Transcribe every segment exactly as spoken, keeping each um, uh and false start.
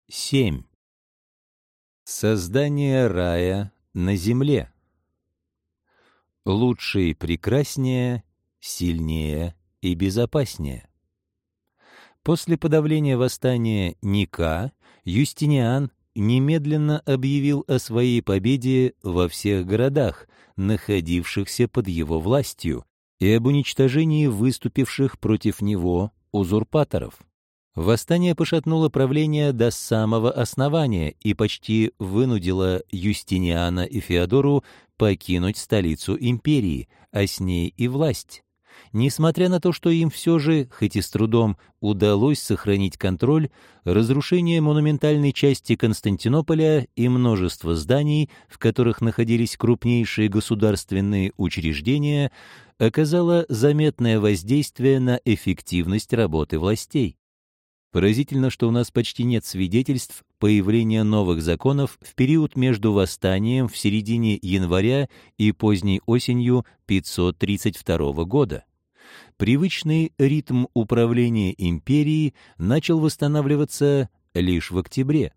семь. Создание рая на земле. Лучше и прекраснее, сильнее и безопаснее. После подавления восстания Ника Юстиниан немедленно объявил о своей победе во всех городах, находившихся под его властью, и об уничтожении выступивших против него узурпаторов. Восстание пошатнуло правление до самого основания и почти вынудило Юстиниана и Феодору покинуть столицу империи, а с ней и власть. Несмотря на то, что им все же, хоть и с трудом, удалось сохранить контроль, разрушение монументальной части Константинополя и множество зданий, в которых находились крупнейшие государственные учреждения, оказало заметное воздействие на эффективность работы властей. Поразительно, что у нас почти нет свидетельств появления новых законов в период между восстанием в середине января и поздней осенью пятьсот тридцать второго года. Привычный ритм управления империей начал восстанавливаться лишь в октябре.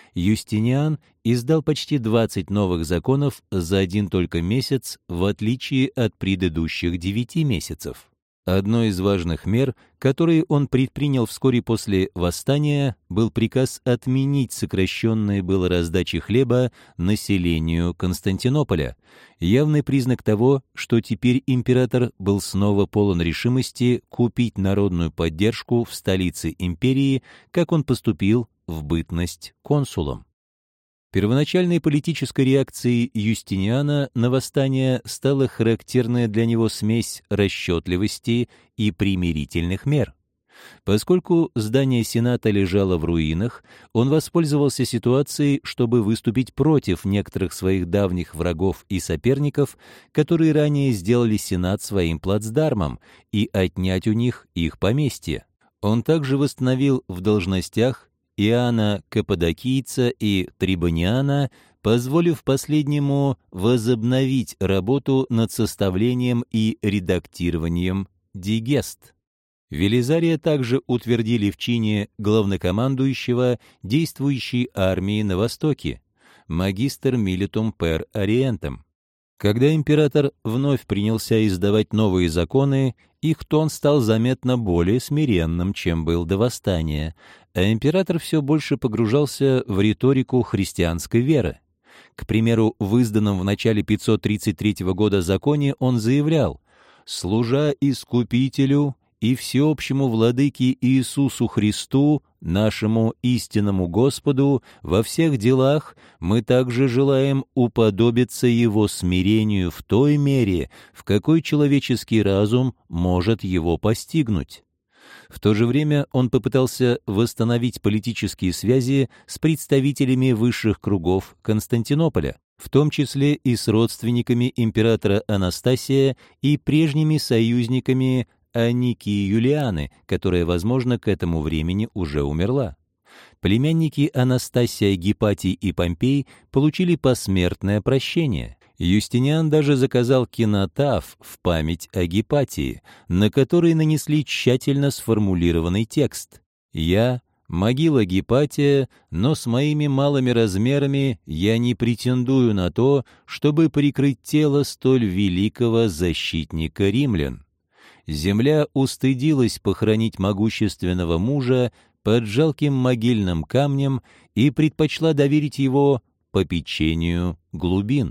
Юстиниан издал почти двадцать новых законов за один только месяц, в отличие от предыдущих девяти месяцев. Одной из важных мер, которые он предпринял вскоре после восстания, был приказ отменить сокращенные было раздачи хлеба населению Константинополя, явный признак того, что теперь император был снова полон решимости купить народную поддержку в столице империи, как он поступил в бытность консулом. Первоначальной политической реакцией Юстиниана на восстание стала характерная для него смесь расчетливости и примирительных мер. Поскольку здание Сената лежало в руинах, он воспользовался ситуацией, чтобы выступить против некоторых своих давних врагов и соперников, которые ранее сделали Сенат своим плацдармом, и отнять у них их поместье. Он также восстановил в должностях Иоанна Каппадокийца и Трибониана, позволив последнему возобновить работу над составлением и редактированием дигест. Велизария также утвердили в чине главнокомандующего действующей армии на Востоке, магистр милитум пер ориентем. Когда император вновь принялся издавать новые законы, их тон стал заметно более смиренным, чем был до восстания, а император все больше погружался в риторику христианской веры. К примеру, в изданном в начале пятьсот тридцать третьего года законе он заявлял: «Служа Искупителю и всеобщему Владыке Иисусу Христу, нашему истинному Господу, во всех делах мы также желаем уподобиться Его смирению в той мере, в какой человеческий разум может его постигнуть». В то же время он попытался восстановить политические связи с представителями высших кругов Константинополя, в том числе и с родственниками императора Анастасия и прежними союзниками Аникии Юлианы, которая, возможно, к этому времени уже умерла. Племянники Анастасия, Гипатий и Помпей получили посмертное прощение. Юстиниан даже заказал кинотаф в память о Гипатии, на который нанесли тщательно сформулированный текст: «Я — могила Гипатия, но с моими малыми размерами я не претендую на то, чтобы прикрыть тело столь великого защитника римлян. Земля устыдилась похоронить могущественного мужа под жалким могильным камнем и предпочла доверить его попечению глубин».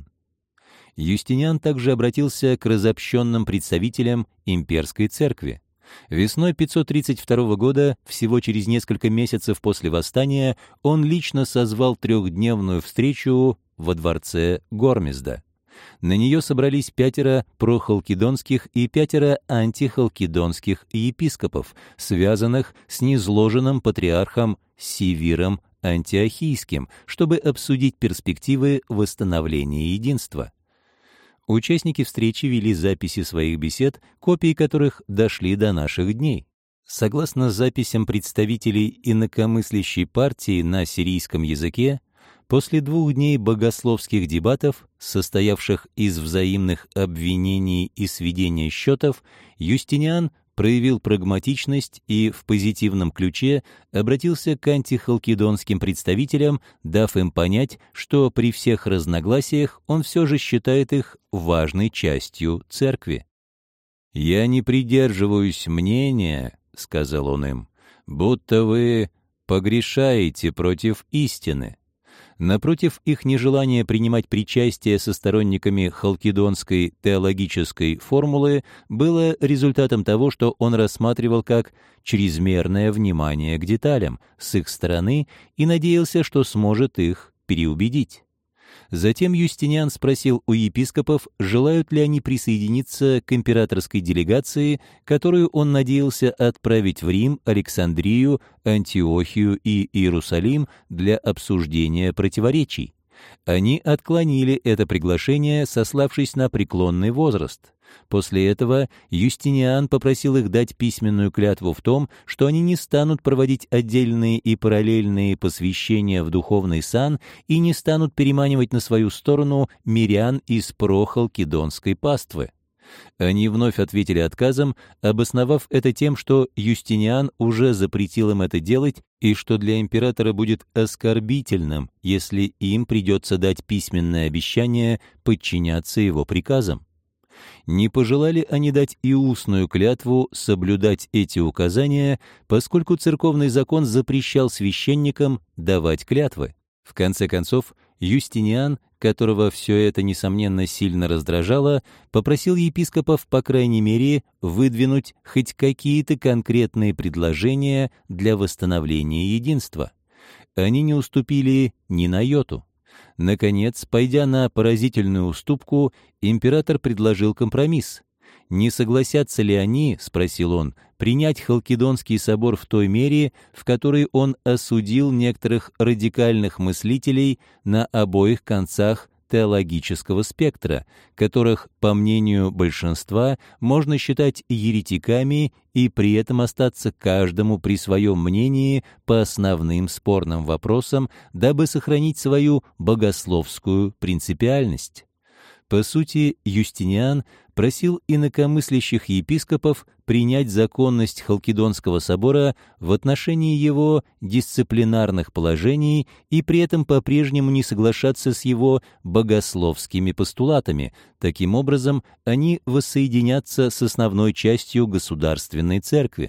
Юстиниан также обратился к разобщенным представителям имперской церкви. Весной пятьсот тридцать второго года, всего через несколько месяцев после восстания, он лично созвал трехдневную встречу во дворце Гормезда. На нее собрались пятеро прохалкидонских и пятеро антихалкидонских епископов, связанных с низложенным патриархом Сивиром Антиохийским, чтобы обсудить перспективы восстановления единства. Участники встречи вели записи своих бесед, копии которых дошли до наших дней. Согласно записям представителей инакомыслящей партии на сирийском языке, после двух дней богословских дебатов, состоявших из взаимных обвинений и сведения счетов, Юстиниан проявил прагматичность и в позитивном ключе обратился к антихалкидонским представителям, дав им понять, что при всех разногласиях он все же считает их важной частью церкви. «Я не придерживаюсь мнения, — сказал он им, — будто вы погрешаете против истины». Напротив, их нежелание принимать причастие со сторонниками халкидонской теологической формулы было результатом того, что он рассматривал как чрезмерное внимание к деталям с их стороны и надеялся, что сможет их переубедить. Затем Юстиниан спросил у епископов, желают ли они присоединиться к императорской делегации, которую он надеялся отправить в Рим, Александрию, Антиохию и Иерусалим для обсуждения противоречий. Они отклонили это приглашение, сославшись на преклонный возраст. После этого Юстиниан попросил их дать письменную клятву в том, что они не станут проводить отдельные и параллельные посвящения в духовный сан и не станут переманивать на свою сторону мирян из прохалкидонской паствы. Они вновь ответили отказом, обосновав это тем, что Юстиниан уже запретил им это делать и что для императора будет оскорбительным, если им придется дать письменное обещание подчиняться его приказам. Не пожелали они дать и устную клятву соблюдать эти указания, поскольку церковный закон запрещал священникам давать клятвы. В конце концов, Юстиниан, которого все это, несомненно, сильно раздражало, попросил епископов, по крайней мере, выдвинуть хоть какие-то конкретные предложения для восстановления единства. Они не уступили ни на йоту. Наконец, пойдя на поразительную уступку, император предложил компромисс. «Не согласятся ли они, — спросил он, — принять Халкидонский собор в той мере, в которой он осудил некоторых радикальных мыслителей на обоих концах теологического спектра, которых, по мнению большинства, можно считать еретиками и при этом остаться каждому при своем мнении по основным спорным вопросам, дабы сохранить свою богословскую принципиальность». По сути, Юстиниан просил инакомыслящих епископов принять законность Халкидонского собора в отношении его дисциплинарных положений и при этом по-прежнему не соглашаться с его богословскими постулатами. Таким образом, они воссоединятся с основной частью государственной церкви.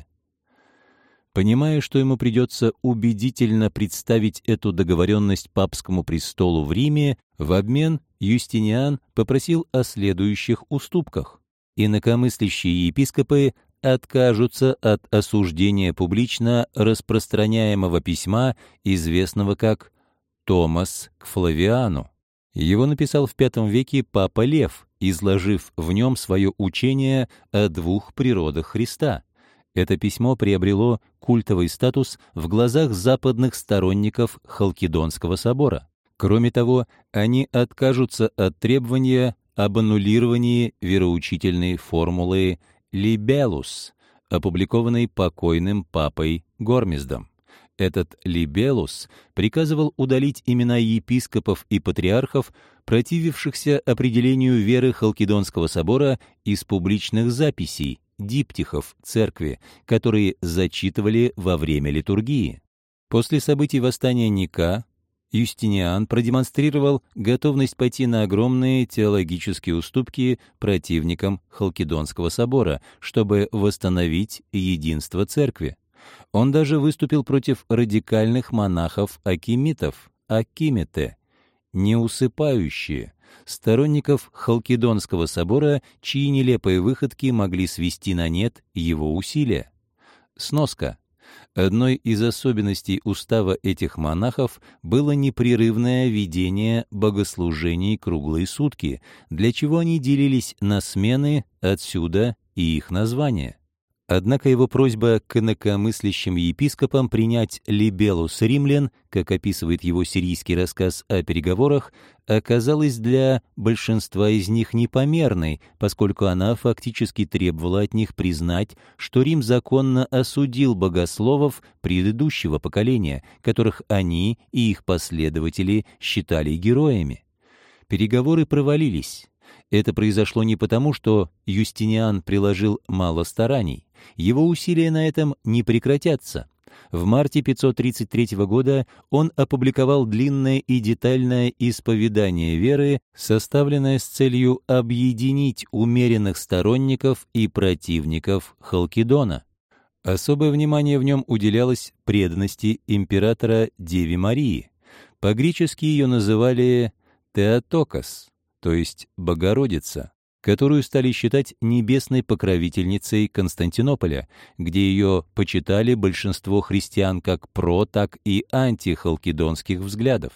Понимая, что ему придется убедительно представить эту договоренность папскому престолу в Риме, в обмен Юстиниан попросил о следующих уступках. Инакомыслящие епископы откажутся от осуждения публично распространяемого письма, известного как «Томас к Флавиану». Его написал в пятом веке папа Лев, изложив в нем свое учение о двух природах Христа. Это письмо приобрело культовый статус в глазах западных сторонников Халкидонского собора. Кроме того, они откажутся от требования об аннулировании вероучительной формулы «Libellus», опубликованной покойным папой Гормездом. Этот «Libellus» приказывал удалить имена епископов и патриархов, противившихся определению веры Халкидонского собора из публичных записей, диптихов церкви, которые зачитывали во время литургии. После событий восстания Ника Юстиниан продемонстрировал готовность пойти на огромные теологические уступки противникам Халкидонского собора, чтобы восстановить единство церкви. Он даже выступил против радикальных монахов-акимитов, акимите, неусыпающие, сторонников Халкидонского собора, чьи нелепые выходки могли свести на нет его усилия. Сноска. Одной из особенностей устава этих монахов было непрерывное ведение богослужений круглые сутки, для чего они делились на смены, отсюда и их название. Однако его просьба к инакомыслящим епископам принять «Libellus римлян», как описывает его сирийский рассказ о переговорах, оказалась для большинства из них непомерной, поскольку она фактически требовала от них признать, что Рим законно осудил богословов предыдущего поколения, которых они и их последователи считали героями. Переговоры провалились. Это произошло не потому, что Юстиниан приложил мало стараний. его усилия на этом не прекратятся. В марте пятьсот тридцать третьего года он опубликовал длинное и детальное исповедание веры, составленное с целью объединить умеренных сторонников и противников Халкидона. Особое внимание в нем уделялось преданности императора Деве Марии. По-гречески ее называли «Теотокос», то есть «Богородица», которую стали считать небесной покровительницей Константинополя, где ее почитали большинство христиан как про, так и антихалкидонских взглядов.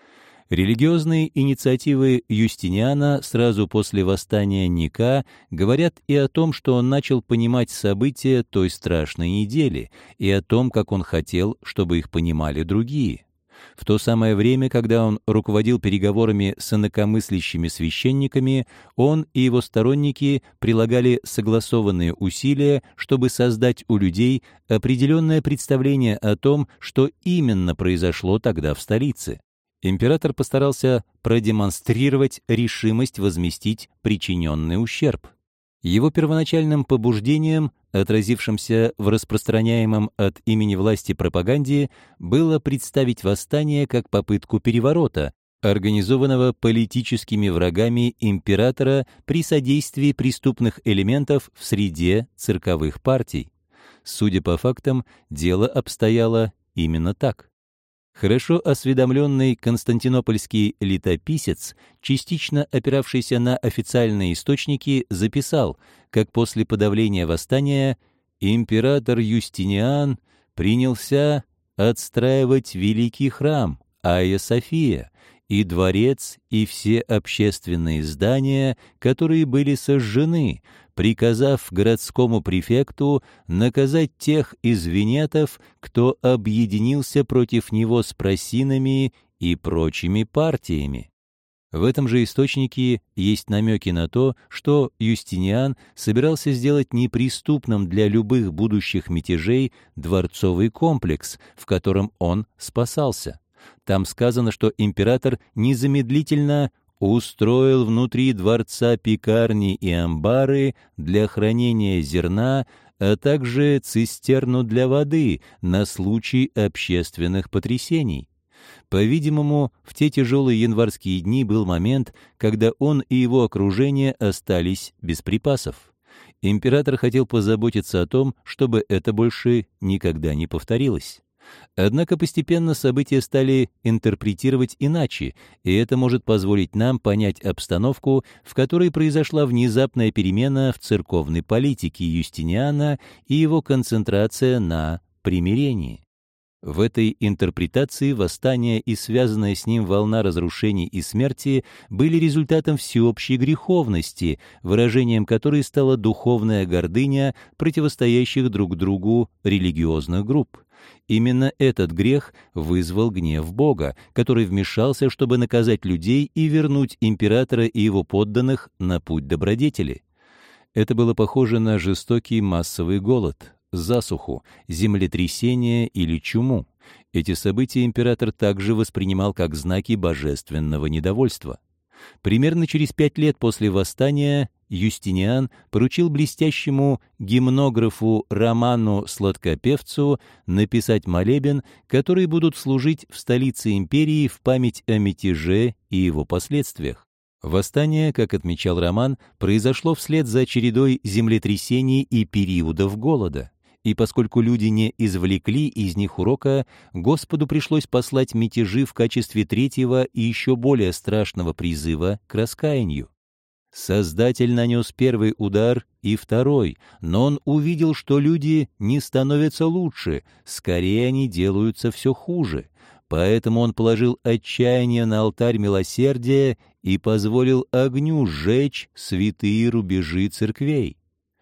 Религиозные инициативы Юстиниана сразу после восстания Ника говорят и о том, что он начал понимать события той страшной недели, и о том, как он хотел, чтобы их понимали другие. В то самое время, когда он руководил переговорами с инакомыслящими священниками, он и его сторонники прилагали согласованные усилия, чтобы создать у людей определенное представление о том, что именно произошло тогда в столице. Император постарался продемонстрировать решимость возместить причиненный ущерб. Его первоначальным побуждением, отразившимся в распространяемом от имени власти пропаганде, было представить восстание как попытку переворота, организованного политическими врагами императора при содействии преступных элементов в среде цирковых партий. Судя по фактам, дело обстояло именно так. Хорошо осведомленный константинопольский летописец, частично опиравшийся на официальные источники, записал, как после подавления восстания император Юстиниан принялся отстраивать великий храм Айя София и дворец и все общественные здания, которые были сожжены, приказав городскому префекту наказать тех из венетов, кто объединился против него с просинами и прочими партиями. В этом же источнике есть намеки на то, что Юстиниан собирался сделать неприступным для любых будущих мятежей дворцовый комплекс, в котором он спасался. Там сказано, что император незамедлительно устроил внутри дворца пекарни и амбары для хранения зерна, а также цистерну для воды на случай общественных потрясений. По-видимому, в те тяжелые январские дни был момент, когда он и его окружение остались без припасов. Император хотел позаботиться о том, чтобы это больше никогда не повторилось. Однако постепенно события стали интерпретировать иначе, и это может позволить нам понять обстановку, в которой произошла внезапная перемена в церковной политике Юстиниана и его концентрация на примирении. В этой интерпретации восстание и связанная с ним волна разрушений и смерти были результатом всеобщей греховности, выражением которой стала духовная гордыня противостоящих друг другу религиозных групп. Именно этот грех вызвал гнев Бога, который вмешался, чтобы наказать людей и вернуть императора и его подданных на путь добродетели. Это было похоже на жестокий массовый голод, засуху, землетрясение или чуму. Эти события император также воспринимал как знаки божественного недовольства. Примерно через пять лет после восстания Юстиниан поручил блестящему гимнографу Роману Сладкопевцу написать молебен, который будут служить в столице империи в память о мятеже и его последствиях. Восстание, как отмечал Роман, произошло вслед за чередой землетрясений и периодов голода. И поскольку люди не извлекли из них урока, Господу пришлось послать мятежи в качестве третьего и еще более страшного призыва к раскаянию. Создатель нанес первый удар и второй, но он увидел, что люди не становятся лучше, скорее они делаются все хуже. Поэтому он положил отчаяние на алтарь милосердия и позволил огню сжечь святые рубежи церквей.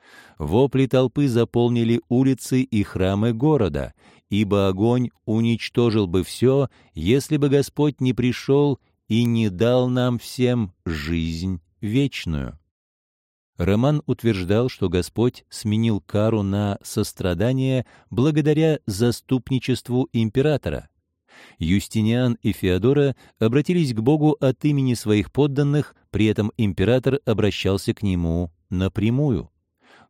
Вопли толпы заполнили улицы и храмы города, ибо огонь уничтожил бы все, если бы Господь не пришел и не дал нам всем жизнь вечную. Роман утверждал, что Господь сменил кару на сострадание благодаря заступничеству императора. Юстиниан и Феодора обратились к Богу от имени своих подданных, при этом император обращался к нему напрямую.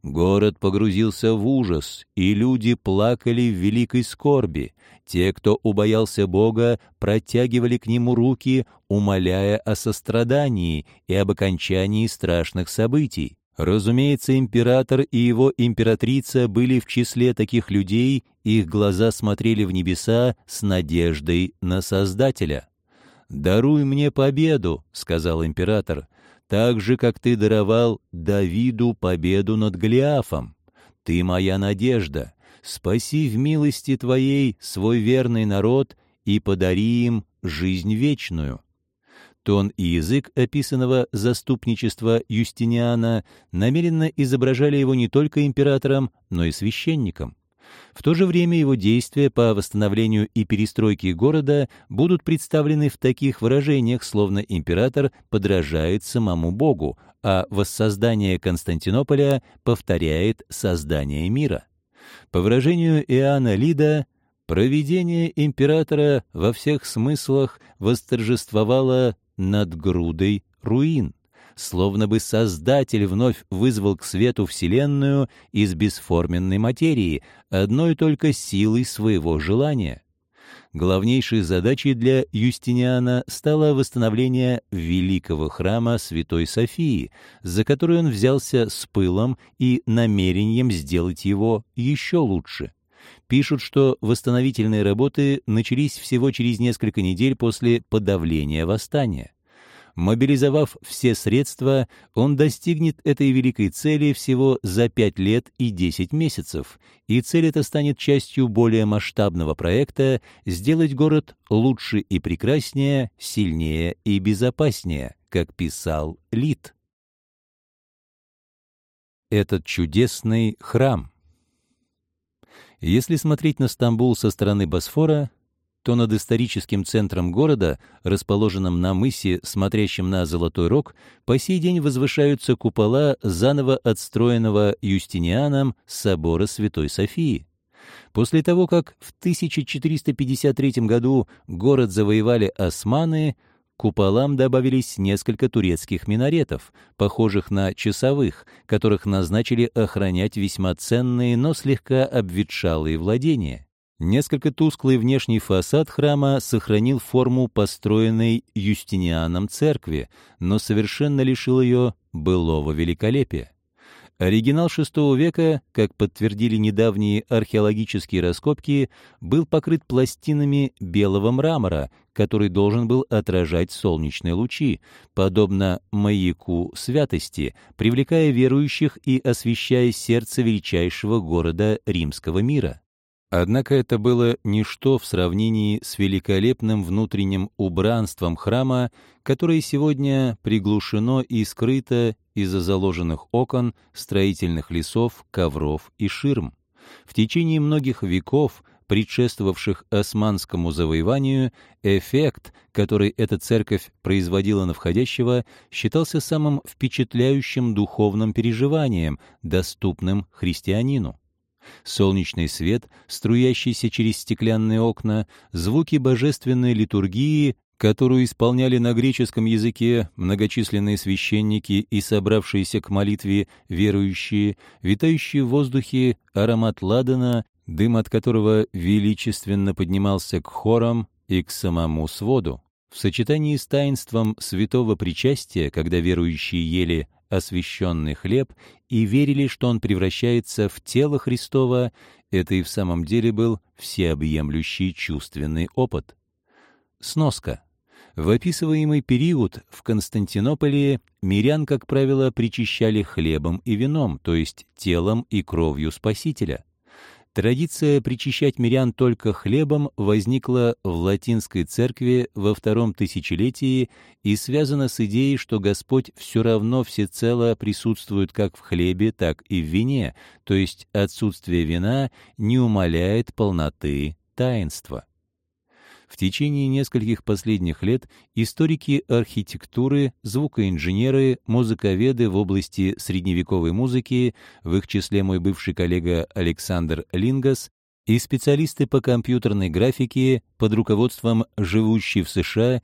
Город погрузился в ужас, и люди плакали в великой скорби. Те, кто убоялся Бога, протягивали к Нему руки, умоляя о сострадании и об окончании страшных событий. Разумеется, император и его императрица были в числе таких людей, их глаза смотрели в небеса с надеждой на Создателя. «Даруй мне победу», — сказал император, «так же, как ты даровал Давиду победу над Голиафом. Ты моя надежда. Спаси в милости Твоей свой верный народ и подари им жизнь вечную». Тон и язык описанного заступничества Юстиниана намеренно изображали его не только императором, но и священником. В то же время его действия по восстановлению и перестройке города будут представлены в таких выражениях, словно император подражает самому Богу, а воссоздание Константинополя повторяет создание мира. По выражению Иоанна Лида, провидение императора во всех смыслах восторжествовало над грудой руин, словно бы Создатель вновь вызвал к свету Вселенную из бесформенной материи, одной только силой своего желания. Главнейшей задачей для Юстиниана стало восстановление великого храма Святой Софии, за который он взялся с пылом и намерением сделать его еще лучше. Пишут, что восстановительные работы начались всего через несколько недель после подавления восстания. Мобилизовав все средства, он достигнет этой великой цели всего за пять лет и десять месяцев, и цель эта станет частью более масштабного проекта сделать город лучше и прекраснее, сильнее и безопаснее, как писал Лид. Этот чудесный храм. Если смотреть на Стамбул со стороны Босфора, то над историческим центром города, расположенным на мысе, смотрящем на Золотой Рог, по сей день возвышаются купола заново отстроенного Юстинианом собора Святой Софии. После того, как в тысяча четыреста пятьдесят третьем году город завоевали османы, к куполам добавились несколько турецких минаретов, похожих на часовых, которых назначили охранять весьма ценные, но слегка обветшалые владения. Несколько тусклый внешний фасад храма сохранил форму построенной Юстинианом церкви, но совершенно лишил ее былого великолепия. Оригинал шестого века, как подтвердили недавние археологические раскопки, был покрыт пластинами белого мрамора, который должен был отражать солнечные лучи, подобно маяку святости, привлекая верующих и освещая сердце величайшего города римского мира. Однако это было ничто в сравнении с великолепным внутренним убранством храма, которое сегодня приглушено и скрыто из-за заложенных окон, строительных лесов, ковров и ширм. В течение многих веков, предшествовавших османскому завоеванию, эффект, который эта церковь производила на входящего, считался самым впечатляющим духовным переживанием, доступным христианину. Солнечный свет, струящийся через стеклянные окна, звуки божественной литургии, которую исполняли на греческом языке многочисленные священники и собравшиеся к молитве верующие, витающий в воздухе аромат ладана, дым от которого величественно поднимался к хорам и к самому своду. В сочетании с таинством святого причастия, когда верующие ели освященный хлеб и верили, что он превращается в тело Христово, это и в самом деле был всеобъемлющий чувственный опыт. Сноска. В описываемый период в Константинополе мирян, как правило, причащали хлебом и вином, то есть телом и кровью Спасителя. Традиция причащать мирян только хлебом возникла в латинской церкви во втором тысячелетии и связана с идеей, что Господь все равно всецело присутствует как в хлебе, так и в вине, то есть отсутствие вина не умаляет полноты таинства. В течение нескольких последних лет историки архитектуры, звукоинженеры, музыковеды в области средневековой музыки, в их числе мой бывший коллега Александр Лингас, и специалисты по компьютерной графике под руководством живущей в США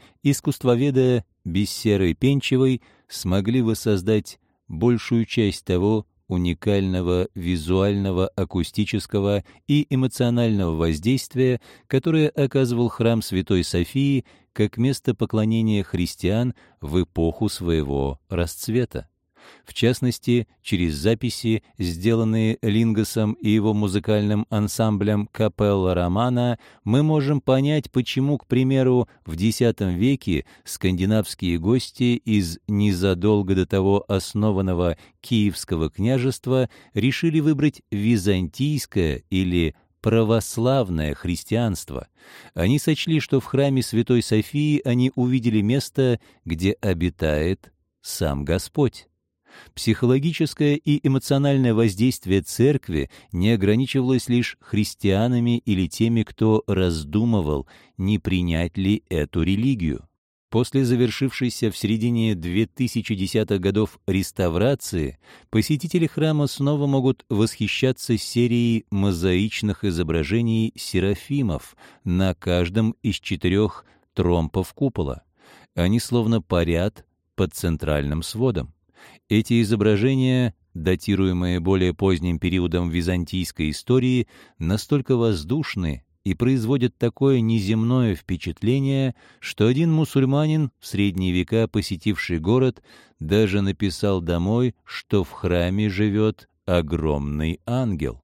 искусствоведа Бессерой Пенчевой смогли воссоздать большую часть того уникального визуального, акустического и эмоционального воздействия, которое оказывал храм Святой Софии как место поклонения христиан в эпоху своего расцвета. В частности, через записи, сделанные Лингасом и его музыкальным ансамблем «Капелла Романа», мы можем понять, почему, к примеру, в X веке скандинавские гости из незадолго до того основанного Киевского княжества решили выбрать византийское или православное христианство. Они сочли, что в храме Святой Софии они увидели место, где обитает сам Господь. Психологическое и эмоциональное воздействие церкви не ограничивалось лишь христианами или теми, кто раздумывал, не принять ли эту религию. После завершившейся в середине две тысячи десятых годов реставрации посетители храма снова могут восхищаться серией мозаичных изображений серафимов на каждом из четырех тромпов купола. Они словно парят под центральным сводом. Эти изображения, датируемые более поздним периодом византийской истории, настолько воздушны и производят такое неземное впечатление, что один мусульманин, в средние века посетивший город, даже написал домой, что в храме живет огромный ангел.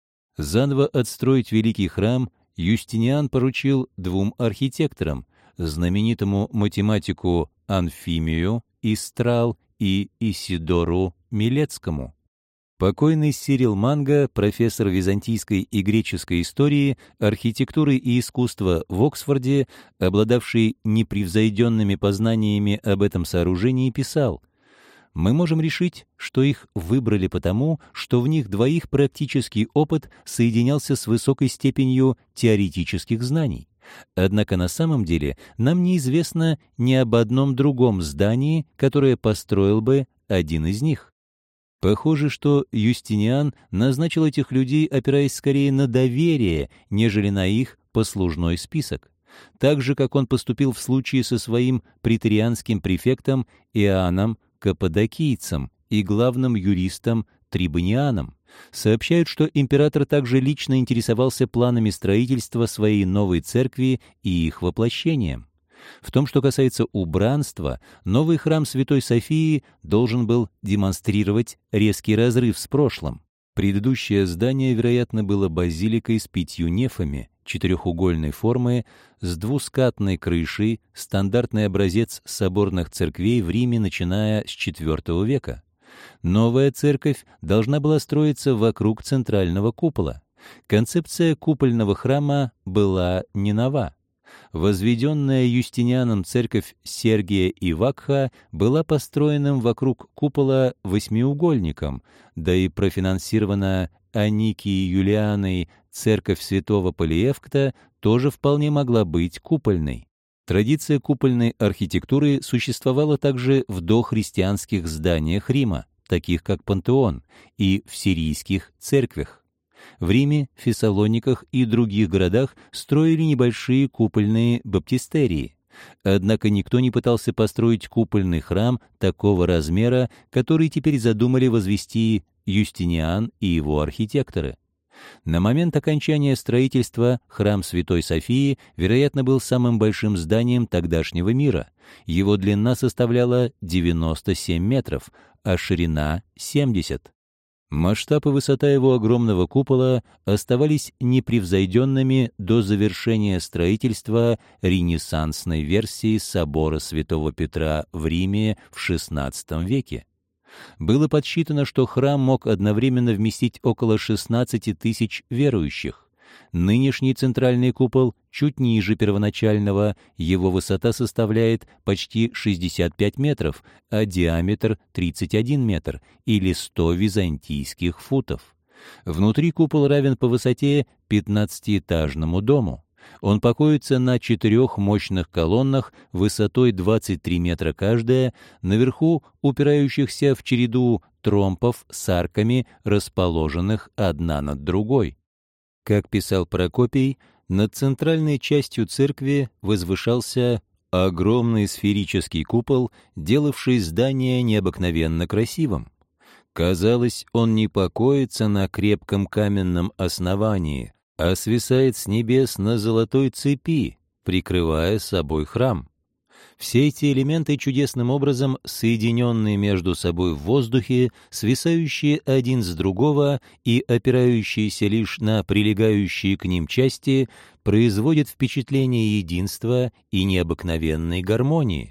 Заново отстроить великий храм Юстиниан поручил двум архитекторам, знаменитому математику Анфимию Истрал и Исидору Милецкому. Покойный Сирил Манга, профессор византийской и греческой истории, архитектуры и искусства в Оксфорде, обладавший непревзойденными познаниями об этом сооружении, писал: «Мы можем решить, что их выбрали потому, что в них двоих практический опыт соединялся с высокой степенью теоретических знаний. Однако на самом деле нам неизвестно ни об одном другом здании, которое построил бы один из них». Похоже, что Юстиниан назначил этих людей, опираясь скорее на доверие, нежели на их послужной список. Так же, как он поступил в случае со своим преторианским префектом Иоанном Каппадокийцем и главным юристом Трибонианом. Сообщают, что император также лично интересовался планами строительства своей новой церкви и их воплощением. В том, что касается убранства, новый храм Святой Софии должен был демонстрировать резкий разрыв с прошлым. Предыдущее здание, вероятно, было базиликой с пятью нефами, четырехугольной формы, с двускатной крышей, стандартный образец соборных церквей в Риме, начиная с четвёртого века. Новая церковь должна была строиться вокруг центрального купола. Концепция купольного храма была не нова. Возведенная Юстинианом церковь Сергия и Вакха была построенным вокруг купола восьмиугольником, да и профинансирована Аникией Юлианой церковь святого Полиевкта тоже вполне могла быть купольной. Традиция купольной архитектуры существовала также в дохристианских зданиях Рима, таких как Пантеон, и в сирийских церквях. В Риме, Фессалониках и других городах строили небольшие купольные баптистерии. Однако никто не пытался построить купольный храм такого размера, который теперь задумали возвести Юстиниан и его архитекторы. На момент окончания строительства храм Святой Софии, вероятно, был самым большим зданием тогдашнего мира. Его длина составляла девяносто семь метров, а ширина — семьдесят. Масштаб и высота его огромного купола оставались непревзойденными до завершения строительства ренессансной версии собора Святого Петра в Риме в шестнадцатом веке. Было подсчитано, что храм мог одновременно вместить около шестнадцати тысяч верующих. Нынешний центральный купол чуть ниже первоначального, его высота составляет почти шестьдесят пять метров, а диаметр — тридцать один метр, или сто византийских футов. Внутри купол равен по высоте пятнадцатиэтажному дому. Он покоится на четырех мощных колоннах высотой двадцать три метра каждая, наверху упирающихся в череду тромпов с арками, расположенных одна над другой. Как писал Прокопий, над центральной частью церкви возвышался огромный сферический купол, делавший здание необыкновенно красивым. Казалось, он не покоится на крепком каменном основании, а свисает с небес на золотой цепи, прикрывая собой храм. Все эти элементы чудесным образом, соединенные между собой в воздухе, свисающие один с другого и опирающиеся лишь на прилегающие к ним части, производят впечатление единства и необыкновенной гармонии.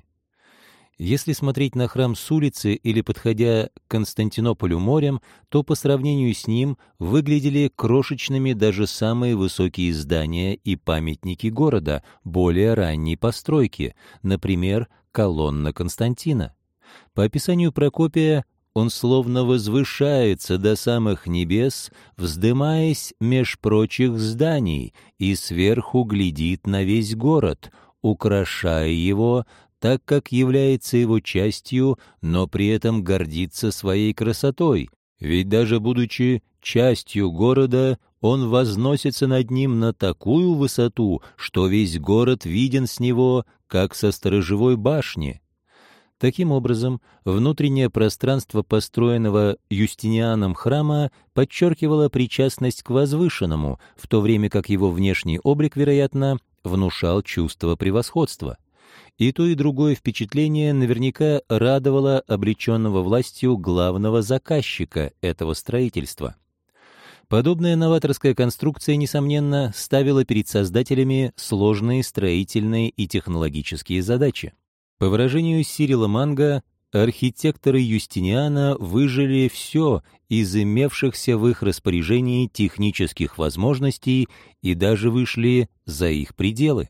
Если смотреть на храм с улицы или подходя к Константинополю морем, то по сравнению с ним выглядели крошечными даже самые высокие здания и памятники города более ранней постройки, например, колонна Константина. По описанию Прокопия, он словно возвышается до самых небес, вздымаясь меж прочих зданий, и сверху глядит на весь город, украшая его, так как является его частью, но при этом гордится своей красотой, ведь даже будучи частью города, он возносится над ним на такую высоту, что весь город виден с него, как со сторожевой башни. Таким образом, внутреннее пространство построенного Юстинианом храма подчеркивало причастность к возвышенному, в то время как его внешний облик, вероятно, внушал чувство превосходства. И то, и другое впечатление наверняка радовало облеченного властью главного заказчика этого строительства. Подобная новаторская конструкция, несомненно, ставила перед создателями сложные строительные и технологические задачи. По выражению Сирила Манга, архитекторы Юстиниана выжили все из имевшихся в их распоряжении технических возможностей и даже вышли за их пределы.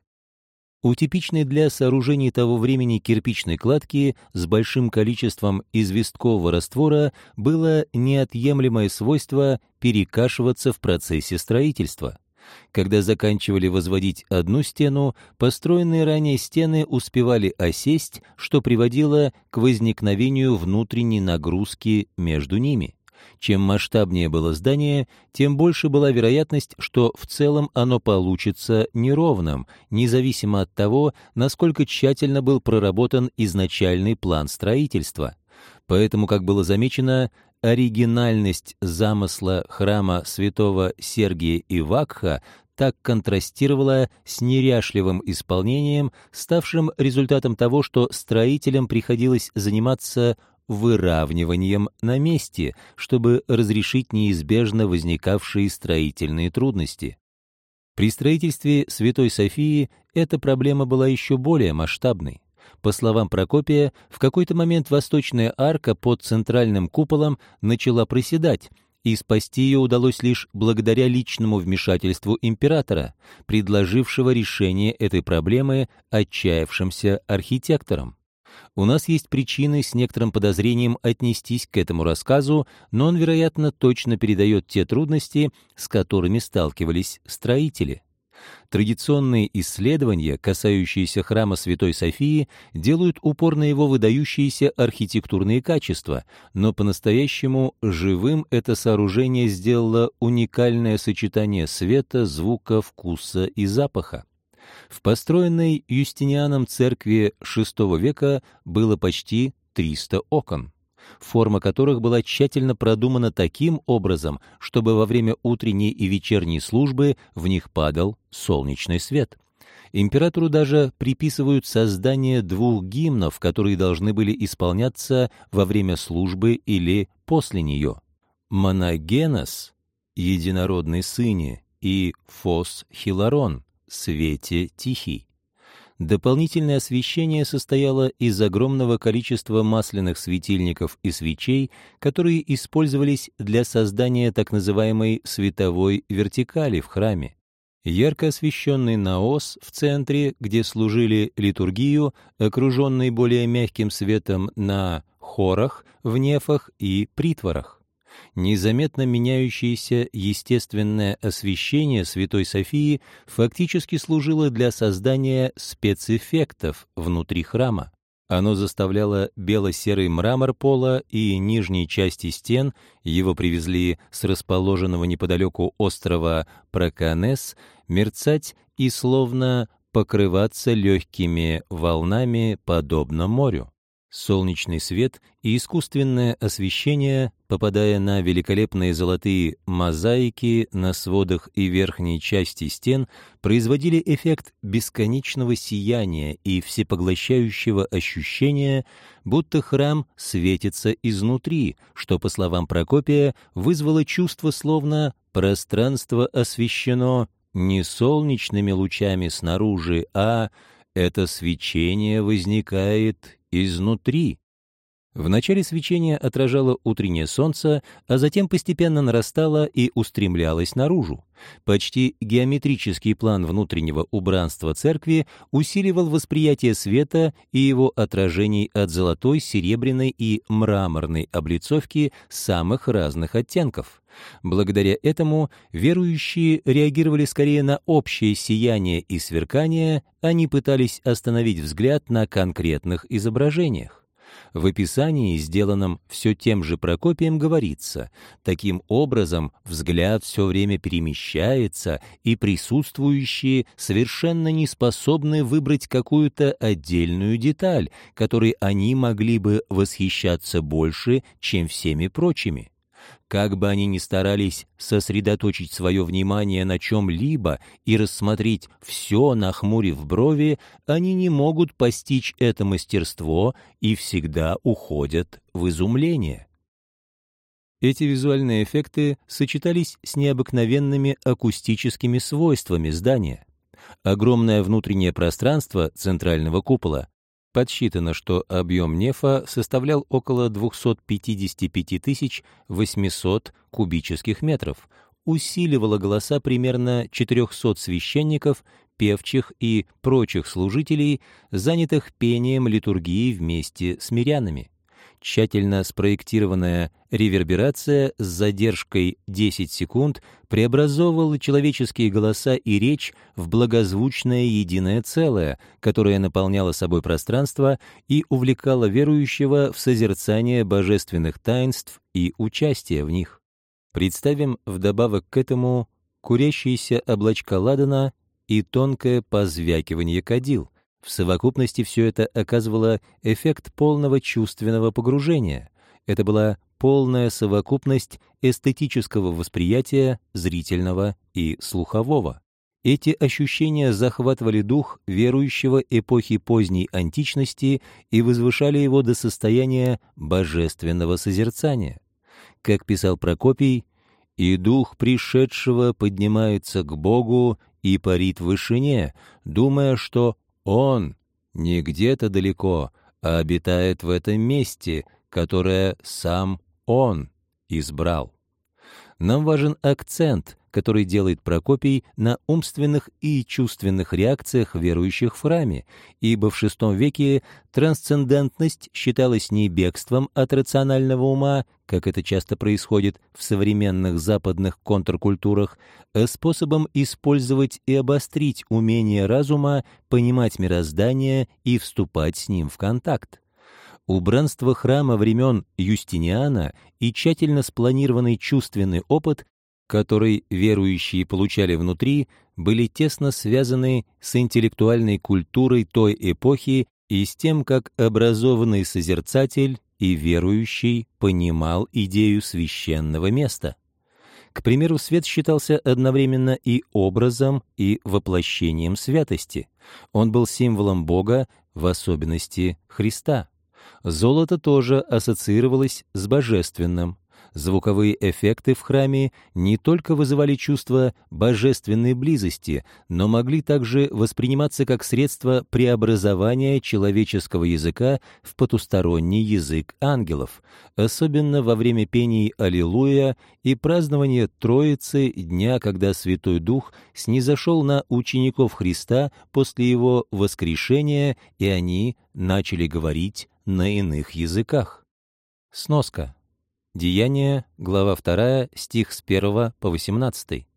У типичной для сооружений того времени кирпичной кладки с большим количеством известкового раствора было неотъемлемое свойство перекашиваться в процессе строительства. Когда заканчивали возводить одну стену, построенные ранее стены успевали осесть, что приводило к возникновению внутренней нагрузки между ними. Чем масштабнее было здание, тем больше была вероятность, что в целом оно получится неровным, независимо от того, насколько тщательно был проработан изначальный план строительства. Поэтому, как было замечено, оригинальность замысла храма святого Сергия и Вакха так контрастировала с неряшливым исполнением, ставшим результатом того, что строителям приходилось заниматься выравниванием на месте, чтобы разрешить неизбежно возникавшие строительные трудности. При строительстве Святой Софии эта проблема была еще более масштабной. По словам Прокопия, в какой-то момент восточная арка под центральным куполом начала проседать, и спасти ее удалось лишь благодаря личному вмешательству императора, предложившего решение этой проблемы отчаявшимся архитекторам. У нас есть причины с некоторым подозрением отнестись к этому рассказу, но он, вероятно, точно передает те трудности, с которыми сталкивались строители. Традиционные исследования, касающиеся храма Святой Софии, делают упор на его выдающиеся архитектурные качества, но по-настоящему живым это сооружение сделало уникальное сочетание света, звука, вкуса и запаха. В построенной Юстинианом церкви шестого века было почти триста окон, форма которых была тщательно продумана таким образом, чтобы во время утренней и вечерней службы в них падал солнечный свет. Императору даже приписывают создание двух гимнов, которые должны были исполняться во время службы или после нее. «Моногенос» — «Единородный Сыне» и «Фос Хиларон» — «Свете Тихий». Дополнительное освещение состояло из огромного количества масляных светильников и свечей, которые использовались для создания так называемой световой вертикали в храме. Ярко освещенный наос в центре, где служили литургию, окруженный более мягким светом на хорах, в нефах и притворах. Незаметно меняющееся естественное освещение Святой Софии фактически служило для создания спецэффектов внутри храма. Оно заставляло бело-серый мрамор пола и нижней части стен, его привезли с расположенного неподалеку острова Проканес, мерцать и словно покрываться легкими волнами, подобно морю. Солнечный свет и искусственное освещение, попадая на великолепные золотые мозаики на сводах и верхней части стен, производили эффект бесконечного сияния и всепоглощающего ощущения, будто храм светится изнутри, что, по словам Прокопия, вызвало чувство, словно пространство освещено не солнечными лучами снаружи, а это свечение возникает изнутри. В начале свечение отражало утреннее солнце, а затем постепенно нарастало и устремлялось наружу. Почти геометрический план внутреннего убранства церкви усиливал восприятие света и его отражений от золотой, серебряной и мраморной облицовки самых разных оттенков. Благодаря этому верующие реагировали скорее на общее сияние и сверкание, а не пытались остановить взгляд на конкретных изображениях. В описании, сделанном все тем же Прокопием, говорится: таким образом взгляд все время перемещается, и присутствующие совершенно не способны выбрать какую-то отдельную деталь, которой они могли бы восхищаться больше, чем всеми прочими. Как бы они ни старались сосредоточить свое внимание на чем-либо и рассмотреть все, нахмурив брови, они не могут постичь это мастерство и всегда уходят в изумление. Эти визуальные эффекты сочетались с необыкновенными акустическими свойствами здания. Огромное внутреннее пространство центрального купола, подсчитано, что объем нефа составлял около двести пятьдесят пять тысяч восемьсот кубических метров, усиливало голоса примерно четырехсот священников, певчих и прочих служителей, занятых пением литургии вместе с мирянами. Тщательно спроектированная реверберация с задержкой десять секунд преобразовывала человеческие голоса и речь в благозвучное единое целое, которое наполняло собой пространство и увлекало верующего в созерцание божественных таинств и участие в них. Представим вдобавок к этому курящиеся облачка ладана и тонкое позвякивание кадил. В совокупности все это оказывало эффект полного чувственного погружения. Это была полная совокупность эстетического восприятия, зрительного и слухового. Эти ощущения захватывали дух верующего эпохи поздней античности и возвышали его до состояния божественного созерцания. Как писал Прокопий, «И дух пришедшего поднимается к Богу и парит в вышине, думая, что Он не где-то далеко, а обитает в этом месте, которое сам Он избрал». Нам важен акцент, который делает Прокопий на умственных и чувственных реакциях верующих в храме, ибо в шестом веке трансцендентность считалась не бегством от рационального ума, как это часто происходит в современных западных контркультурах, а способом использовать и обострить умение разума понимать мироздание и вступать с ним в контакт. Убранство храма времен Юстиниана и тщательно спланированный чувственный опыт, который верующие получали внутри, были тесно связаны с интеллектуальной культурой той эпохи и с тем, как образованный созерцатель и верующий понимал идею священного места. К примеру, свет считался одновременно и образом, и воплощением святости. Он был символом Бога, в особенности Христа. Золото тоже ассоциировалось с божественным. Звуковые эффекты в храме не только вызывали чувство божественной близости, но могли также восприниматься как средство преобразования человеческого языка в потусторонний язык ангелов, особенно во время пений «Аллилуйя» и празднования Троицы, дня, когда Святой Дух снизошел на учеников Христа после Его воскрешения, и они начали говорить на иных языках. Сноска. Деяния, глава вторая, стих с первого по восемнадцатый.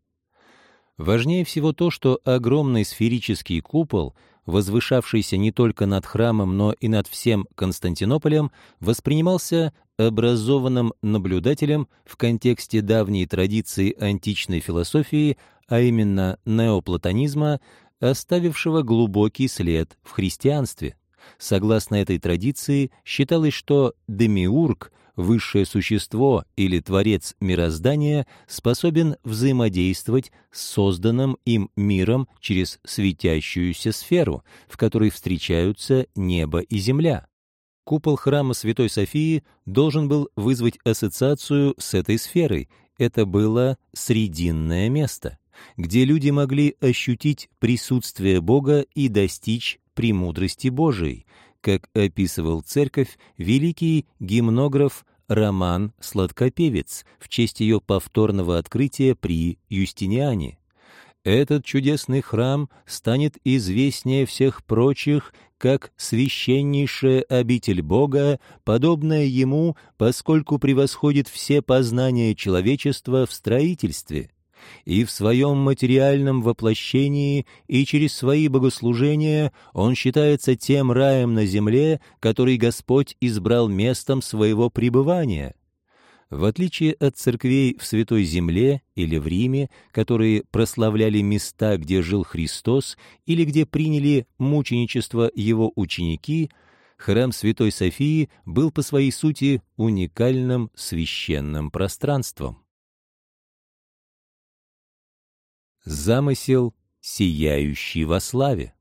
Важнее всего то, что огромный сферический купол, возвышавшийся не только над храмом, но и над всем Константинополем, воспринимался образованным наблюдателем в контексте давней традиции античной философии, а именно неоплатонизма, оставившего глубокий след в христианстве. Согласно этой традиции, считалось, что демиург, высшее существо или творец мироздания, способен взаимодействовать с созданным им миром через светящуюся сферу, в которой встречаются небо и земля. Купол храма Святой Софии должен был вызвать ассоциацию с этой сферой. Это было срединное место, где люди могли ощутить присутствие Бога и достичь премудрости Божией, как описывал церковь великий гимнограф Роман Сладкопевец в честь ее повторного открытия при Юстиниане. Этот чудесный храм станет известнее всех прочих, как священнейшая обитель Бога, подобная ему, поскольку превосходит все познания человечества в строительстве, и в своем материальном воплощении и через свои богослужения он считается тем раем на земле, который Господь избрал местом своего пребывания. В отличие от церквей в Святой Земле или в Риме, которые прославляли места, где жил Христос или где приняли мученичество его ученики, храм Святой Софии был по своей сути уникальным священным пространством. Замысел, сияющий во славе.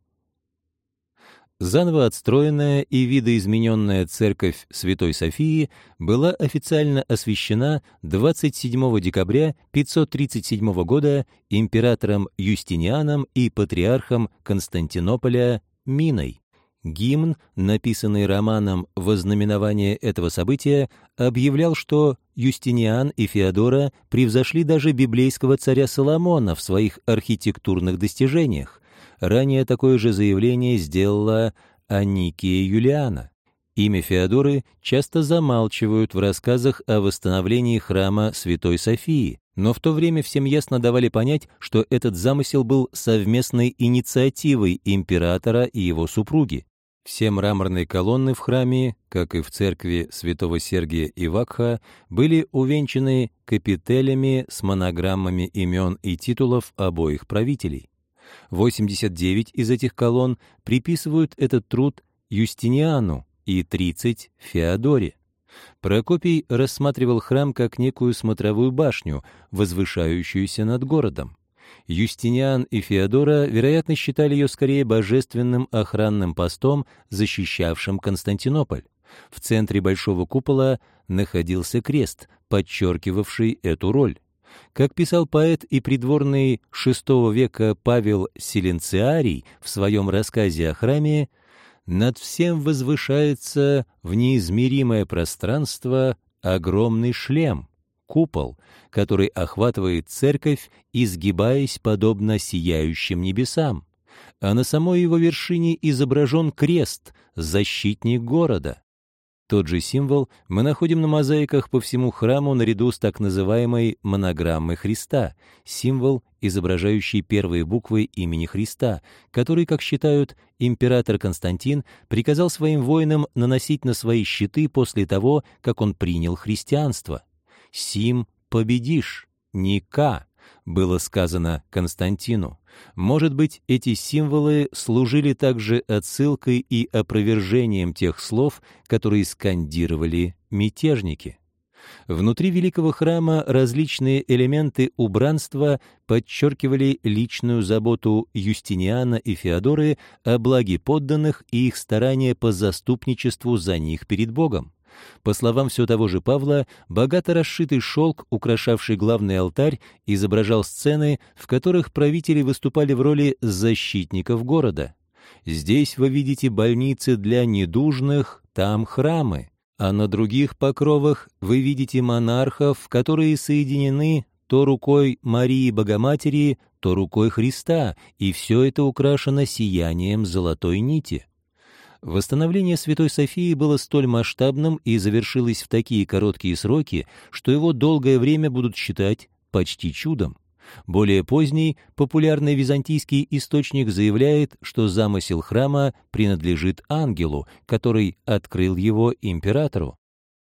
Заново отстроенная и видоизмененная церковь Святой Софии была официально освящена двадцать седьмого декабря пятьсот тридцать седьмого года императором Юстинианом и патриархом Константинополя Миной. Гимн, написанный Романом во знаменование этого события, объявлял, что Юстиниан и Феодора превзошли даже библейского царя Соломона в своих архитектурных достижениях. Ранее такое же заявление сделала Аникия Юлиана. Имя Феодоры часто замалчивают в рассказах о восстановлении храма Святой Софии, но в то время всем ясно давали понять, что этот замысел был совместной инициативой императора и его супруги. Все мраморные колонны в храме, как и в церкви святого Сергия и Вакха, были увенчаны капителями с монограммами имен и титулов обоих правителей. восемьдесят девять из этих колонн приписывают этот труд Юстиниану и тридцать — Феодоре. Прокопий рассматривал храм как некую смотровую башню, возвышающуюся над городом. Юстиниан и Феодора, вероятно, считали ее скорее божественным охранным постом, защищавшим Константинополь. В центре большого купола находился крест, подчеркивавший эту роль. Как писал поэт и придворный шестого века Павел Селенциарий в своем рассказе о храме, «Над всем возвышается в неизмеримое пространство огромный шлем, купол, который охватывает церковь, изгибаясь подобно сияющим небесам, а на самой его вершине изображен крест, защитник города». Тот же символ мы находим на мозаиках по всему храму наряду с так называемой монограммой Христа, символ, изображающий первые буквы имени Христа, который, как считают, император Константин приказал своим воинам наносить на свои щиты после того, как он принял христианство. «Сим победишь, Ника», было сказано Константину. Может быть, эти символы служили также отсылкой и опровержением тех слов, которые скандировали мятежники. Внутри великого храма различные элементы убранства подчеркивали личную заботу Юстиниана и Феодоры о благе подданных и их старания по заступничеству за них перед Богом. По словам все того же Павла, богато расшитый шелк, украшавший главный алтарь, изображал сцены, в которых правители выступали в роли защитников города. Здесь вы видите больницы для недужных, там храмы, а на других покровах вы видите монархов, которые соединены то рукой Марии Богоматери, то рукой Христа, и все это украшено сиянием золотой нити. Восстановление Святой Софии было столь масштабным и завершилось в такие короткие сроки, что его долгое время будут считать почти чудом. Более поздний, популярный византийский источник заявляет, что замысел храма принадлежит ангелу, который открыл его императору.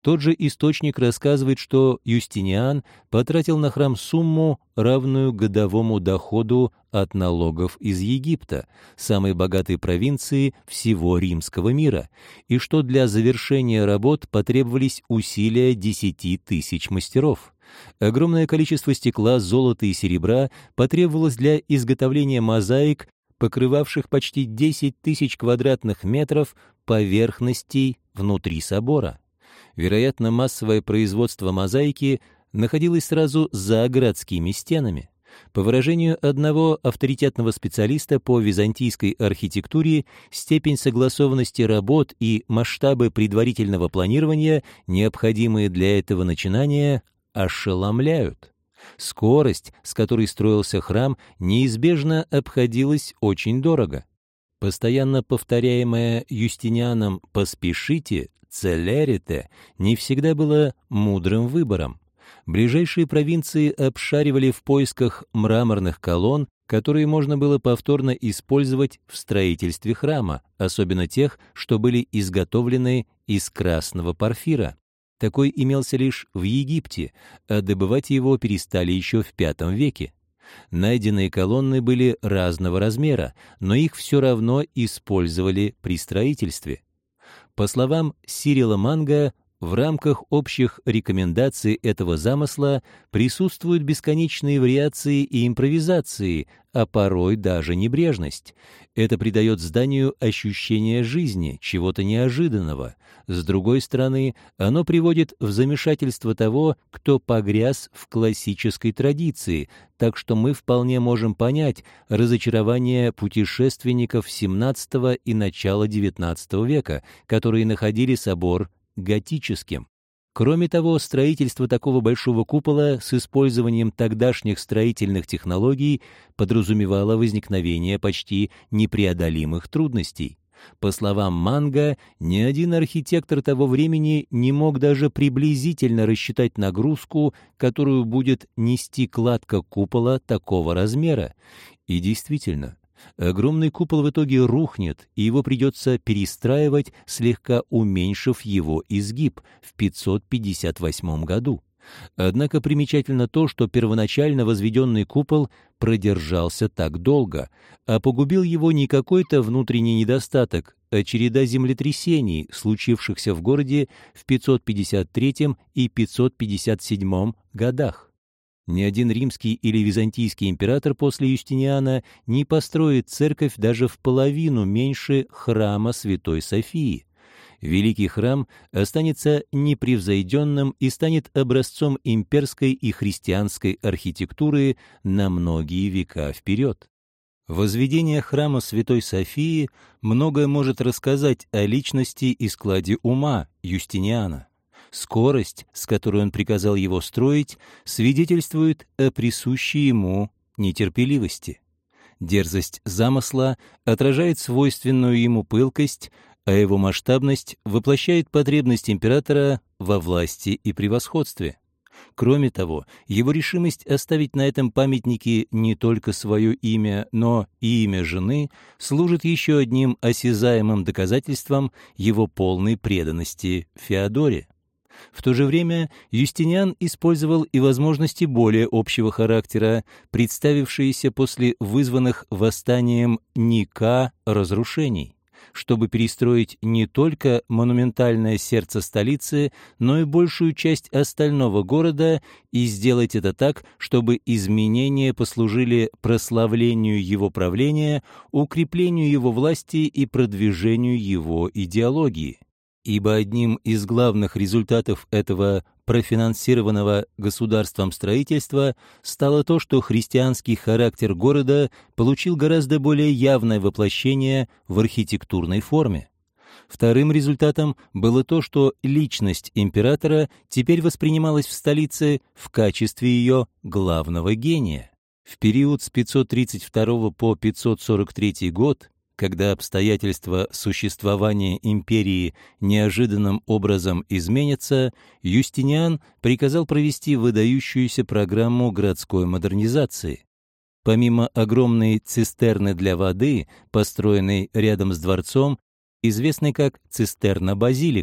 Тот же источник рассказывает, что Юстиниан потратил на храм сумму, равную годовому доходу от налогов из Египта, самой богатой провинции всего римского мира, и что для завершения работ потребовались усилия десяти тысяч мастеров. Огромное количество стекла, золота и серебра потребовалось для изготовления мозаик, покрывавших почти десять тысяч квадратных метров поверхностей внутри собора. Вероятно, массовое производство мозаики находилось сразу за городскими стенами. По выражению одного авторитетного специалиста по византийской архитектуре, степень согласованности работ и масштабы предварительного планирования, необходимые для этого начинания, ошеломляют. Скорость, с которой строился храм, неизбежно обходилась очень дорого. Постоянно повторяемое Юстинианом «поспешите», «целерите» не всегда было мудрым выбором. Ближайшие провинции обшаривали в поисках мраморных колонн, которые можно было повторно использовать в строительстве храма, особенно тех, что были изготовлены из красного порфира. Такой имелся лишь в Египте, а добывать его перестали еще в пятом веке. Найденные колонны были разного размера, но их все равно использовали при строительстве. По словам Сирила Манга, в рамках общих рекомендаций этого замысла присутствуют бесконечные вариации и импровизации, а порой даже небрежность. Это придает зданию ощущение жизни, чего-то неожиданного. С другой стороны, оно приводит в замешательство того, кто погряз в классической традиции, так что мы вполне можем понять разочарование путешественников семнадцатого и начала девятнадцатого века, которые находили собор готическим. Кроме того, строительство такого большого купола с использованием тогдашних строительных технологий подразумевало возникновение почти непреодолимых трудностей. По словам Манга, ни один архитектор того времени не мог даже приблизительно рассчитать нагрузку, которую будет нести кладка купола такого размера. И действительно, огромный купол в итоге рухнет, и его придется перестраивать, слегка уменьшив его изгиб в пятьсот пятьдесят восьмом году. Однако примечательно то, что первоначально возведенный купол продержался так долго, а погубил его не какой-то внутренний недостаток, а череда землетрясений, случившихся в городе в пятьсот пятьдесят третьем и пятьсот пятьдесят седьмом годах. Ни один римский или византийский император после Юстиниана не построит церковь даже в половину меньше храма Святой Софии. Великий храм останется непревзойденным и станет образцом имперской и христианской архитектуры на многие века вперед. Возведение храма Святой Софии многое может рассказать о личности и складе ума Юстиниана. Скорость, с которой он приказал его строить, свидетельствует о присущей ему нетерпеливости. Дерзость замысла отражает свойственную ему пылкость, а его масштабность воплощает потребность императора во власти и превосходстве. Кроме того, его решимость оставить на этом памятнике не только свое имя, но и имя жены служит еще одним осязаемым доказательством его полной преданности Феодоре. В то же время Юстиниан использовал и возможности более общего характера, представившиеся после вызванных восстанием Ника разрушений, чтобы перестроить не только монументальное сердце столицы, но и большую часть остального города и сделать это так, чтобы изменения послужили прославлению его правления, укреплению его власти и продвижению его идеологии. Ибо одним из главных результатов этого профинансированного государством строительства стало то, что христианский характер города получил гораздо более явное воплощение в архитектурной форме. Вторым результатом было то, что личность императора теперь воспринималась в столице в качестве ее главного гения. В период с пятьсот тридцать второго по пятьсот сорок третий год, когда обстоятельства существования империи неожиданным образом изменятся, Юстиниан приказал провести выдающуюся программу городской модернизации. Помимо огромной цистерны для воды, построенной рядом с дворцом, известной как цистерна-базилика,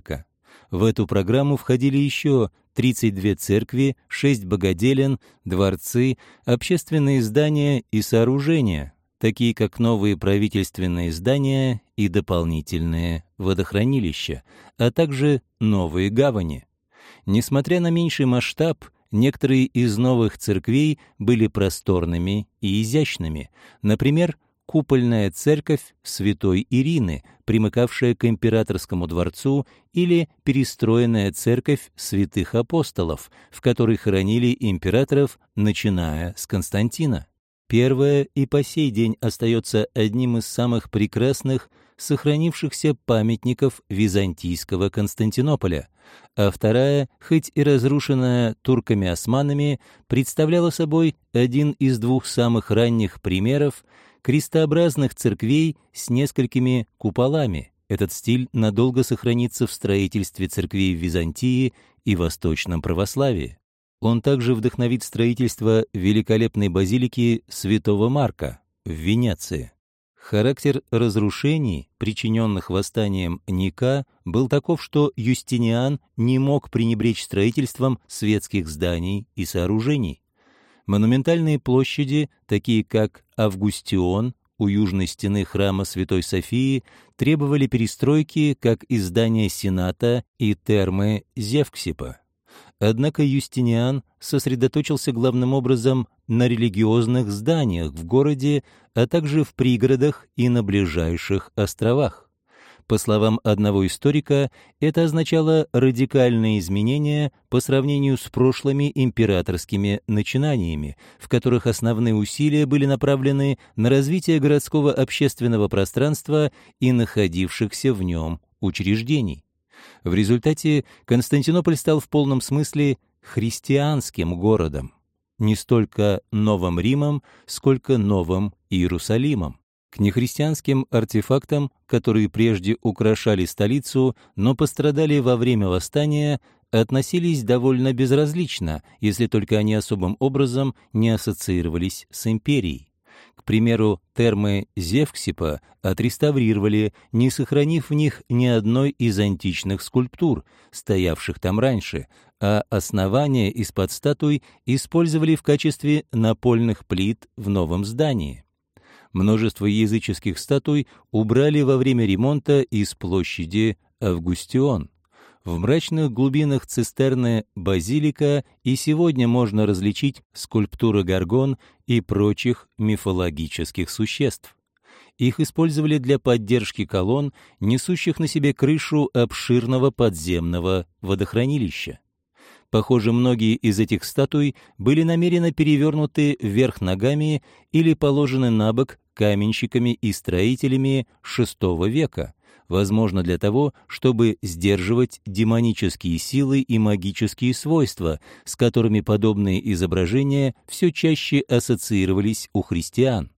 В эту программу входили еще тридцать две церкви, шесть богоделен, дворцы, общественные здания и сооружения, такие как новые правительственные здания и дополнительные водохранилища, а также новые гавани. Несмотря на меньший масштаб, некоторые из новых церквей были просторными и изящными. Например, купольная церковь Святой Ирины, примыкавшая к императорскому дворцу, или перестроенная церковь святых апостолов, в которой хоронили императоров, начиная с Константина. Первая и по сей день остается одним из самых прекрасных сохранившихся памятников византийского Константинополя, а вторая, хоть и разрушенная турками-османами, представляла собой один из двух самых ранних примеров крестообразных церквей с несколькими куполами. Этот стиль надолго сохранится в строительстве церквей в Византии и восточном православии. Он также вдохновит строительство великолепной базилики Святого Марка в Венеции. Характер разрушений, причиненных восстанием Ника, был таков, что Юстиниан не мог пренебречь строительством светских зданий и сооружений. Монументальные площади, такие как Августион у южной стены храма Святой Софии, требовали перестройки, как и здания Сената и термы Зевксипа. Однако Юстиниан сосредоточился главным образом на религиозных зданиях в городе, а также в пригородах и на ближайших островах. По словам одного историка, это означало радикальные изменения по сравнению с прошлыми императорскими начинаниями, в которых основные усилия были направлены на развитие городского общественного пространства и находившихся в нем учреждений. В результате Константинополь стал в полном смысле христианским городом, не столько Новым Римом, сколько Новым Иерусалимом. К нехристианским артефактам, которые прежде украшали столицу, но пострадали во время восстания, относились довольно безразлично, если только они особым образом не ассоциировались с империей. К примеру, термы Зевксипа отреставрировали, не сохранив в них ни одной из античных скульптур, стоявших там раньше, а основания из-под статуй использовали в качестве напольных плит в новом здании. Множество языческих статуй убрали во время ремонта из площади Августион. В мрачных глубинах цистерны базилика и сегодня можно различить скульптуры горгон и прочих мифологических существ. Их использовали для поддержки колонн, несущих на себе крышу обширного подземного водохранилища. Похоже, многие из этих статуй были намеренно перевернуты вверх ногами или положены на бок каменщиками и строителями шестого века, возможно, для того, чтобы сдерживать демонические силы и магические свойства, с которыми подобные изображения все чаще ассоциировались у христиан.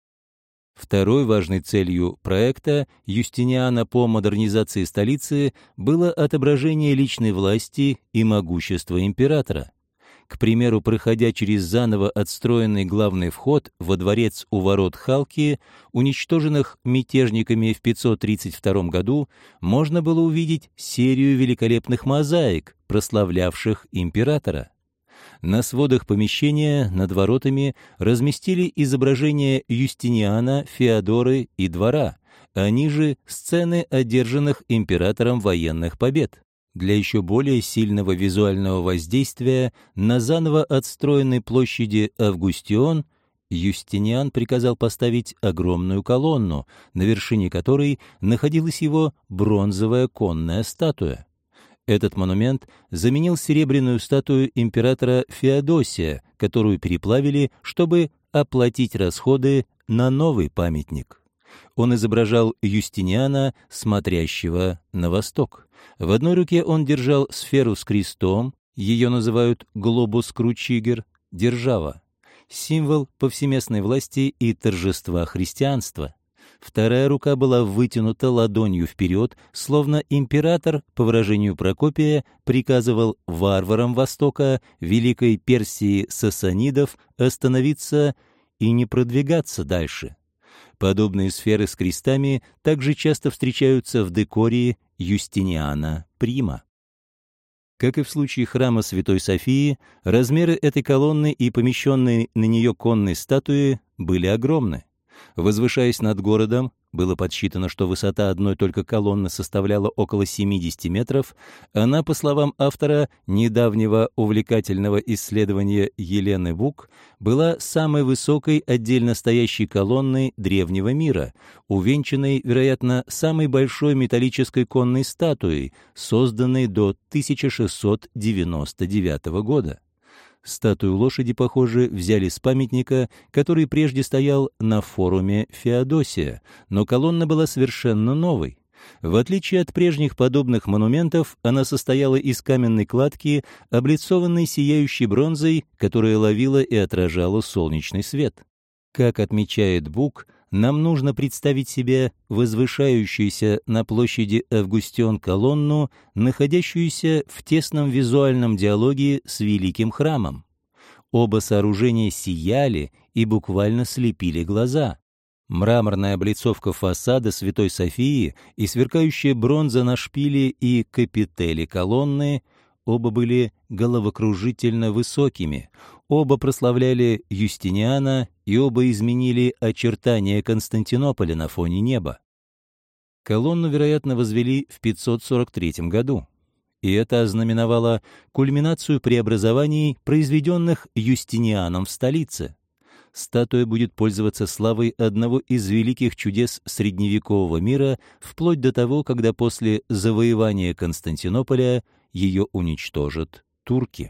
Второй важной целью проекта Юстиниана по модернизации столицы было отображение личной власти и могущества императора. К примеру, проходя через заново отстроенный главный вход во дворец у ворот Халки, уничтоженных мятежниками в пятьсот тридцать втором году, можно было увидеть серию великолепных мозаик, прославлявших императора. На сводах помещения над воротами разместили изображения Юстиниана, Феодоры и двора, а ниже — сцены одержанных императором военных побед. Для еще более сильного визуального воздействия на заново отстроенной площади Августион Юстиниан приказал поставить огромную колонну, на вершине которой находилась его бронзовая конная статуя. Этот монумент заменил серебряную статую императора Феодосия, которую переплавили, чтобы оплатить расходы на новый памятник. Он изображал Юстиниана, смотрящего на восток. В одной руке он держал сферу с крестом, ее называют глобус кручигер, держава, символ повсеместной власти и торжества христианства. Вторая рука была вытянута ладонью вперед, словно император, по выражению Прокопия, приказывал варварам Востока, Великой Персии сасанидов, остановиться и не продвигаться дальше. Подобные сферы с крестами также часто встречаются в декоре Юстиниана Прима. Как и в случае храма Святой Софии, размеры этой колонны и помещенной на нее конной статуи были огромны. Возвышаясь над городом, было подсчитано, что высота одной только колонны составляла около семьдесят метров. Она, по словам автора недавнего увлекательного исследования Елены Вук, была самой высокой отдельно стоящей колонной древнего мира, увенчанной, вероятно, самой большой металлической конной статуей, созданной до тысяча шестьсот девяносто девятого года. Статую лошади, похоже, взяли с памятника, который прежде стоял на форуме Феодосия, но колонна была совершенно новой. В отличие от прежних подобных монументов, она состояла из каменной кладки, облицованной сияющей бронзой, которая ловила и отражала солнечный свет. Как отмечает Бук, нам нужно представить себе возвышающуюся на площади Августион колонну, находящуюся в тесном визуальном диалоге с Великим храмом. Оба сооружения сияли и буквально слепили глаза. Мраморная облицовка фасада Святой Софии и сверкающая бронза на шпиле и капители колонны — оба были головокружительно высокими, оба прославляли Юстиниана и оба изменили очертания Константинополя на фоне неба. Колонну, вероятно, возвели в пятьсот сорок третьем году, и это ознаменовало кульминацию преобразований, произведенных Юстинианом в столице. Статуя будет пользоваться славой одного из великих чудес средневекового мира вплоть до того, когда после завоевания Константинополя ее уничтожат турки.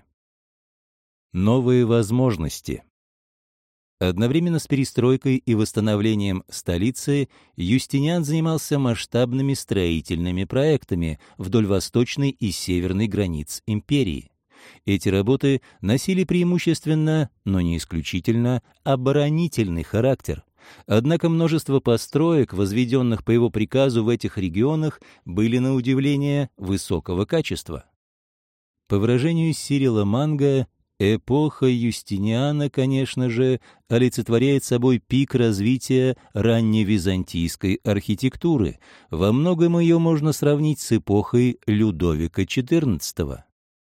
Новые возможности. Одновременно с перестройкой и восстановлением столицы Юстиниан занимался масштабными строительными проектами вдоль восточной и северной границ империи. Эти работы носили преимущественно, но не исключительно, оборонительный характер. Однако множество построек, возведенных по его приказу в этих регионах, были на удивление высокого качества. По выражению Сирила Манга, эпоха Юстиниана, конечно же, олицетворяет собой пик развития ранневизантийской архитектуры. Во многом ее можно сравнить с эпохой Людовика четырнадцатого.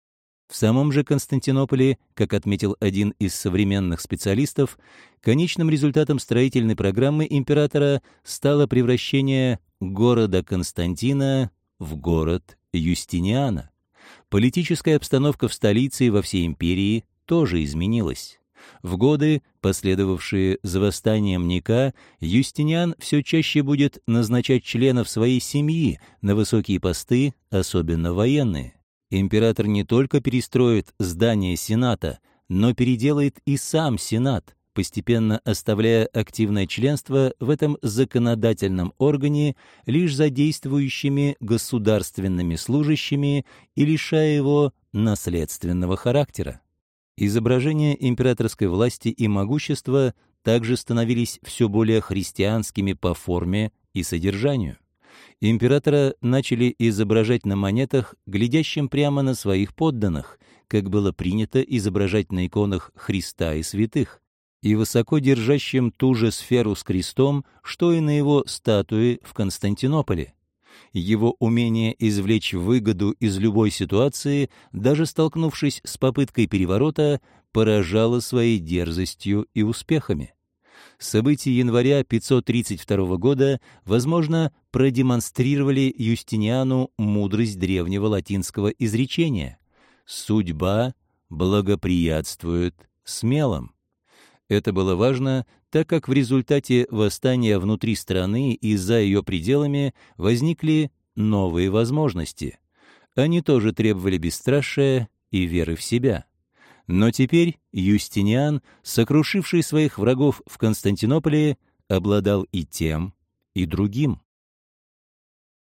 В самом же Константинополе, как отметил один из современных специалистов, конечным результатом строительной программы императора стало превращение города Константина в город Юстиниана. Политическая обстановка в столице и во всей империи тоже изменилась. В годы, последовавшие за восстанием Ника, Юстиниан все чаще будет назначать членов своей семьи на высокие посты, особенно военные. Император не только перестроит здание Сената, но переделает и сам Сенат, постепенно оставляя активное членство в этом законодательном органе лишь за действующими государственными служащими и лишая его наследственного характера. Изображения императорской власти и могущества также становились все более христианскими по форме и содержанию. Императора начали изображать на монетах, глядящим прямо на своих подданных, как было принято изображать на иконах Христа и святых, и высоко держащим ту же сферу с крестом, что и на его статуе в Константинополе. Его умение извлечь выгоду из любой ситуации, даже столкнувшись с попыткой переворота, поражало своей дерзостью и успехами. События января пятьсот тридцать второго года, возможно, продемонстрировали Юстиниану мудрость древнего латинского изречения «Судьба благоприятствует смелым». Это было важно, так как в результате восстания внутри страны и за ее пределами возникли новые возможности. Они тоже требовали бесстрашия и веры в себя. Но теперь Юстиниан, сокрушивший своих врагов в Константинополе, обладал и тем, и другим.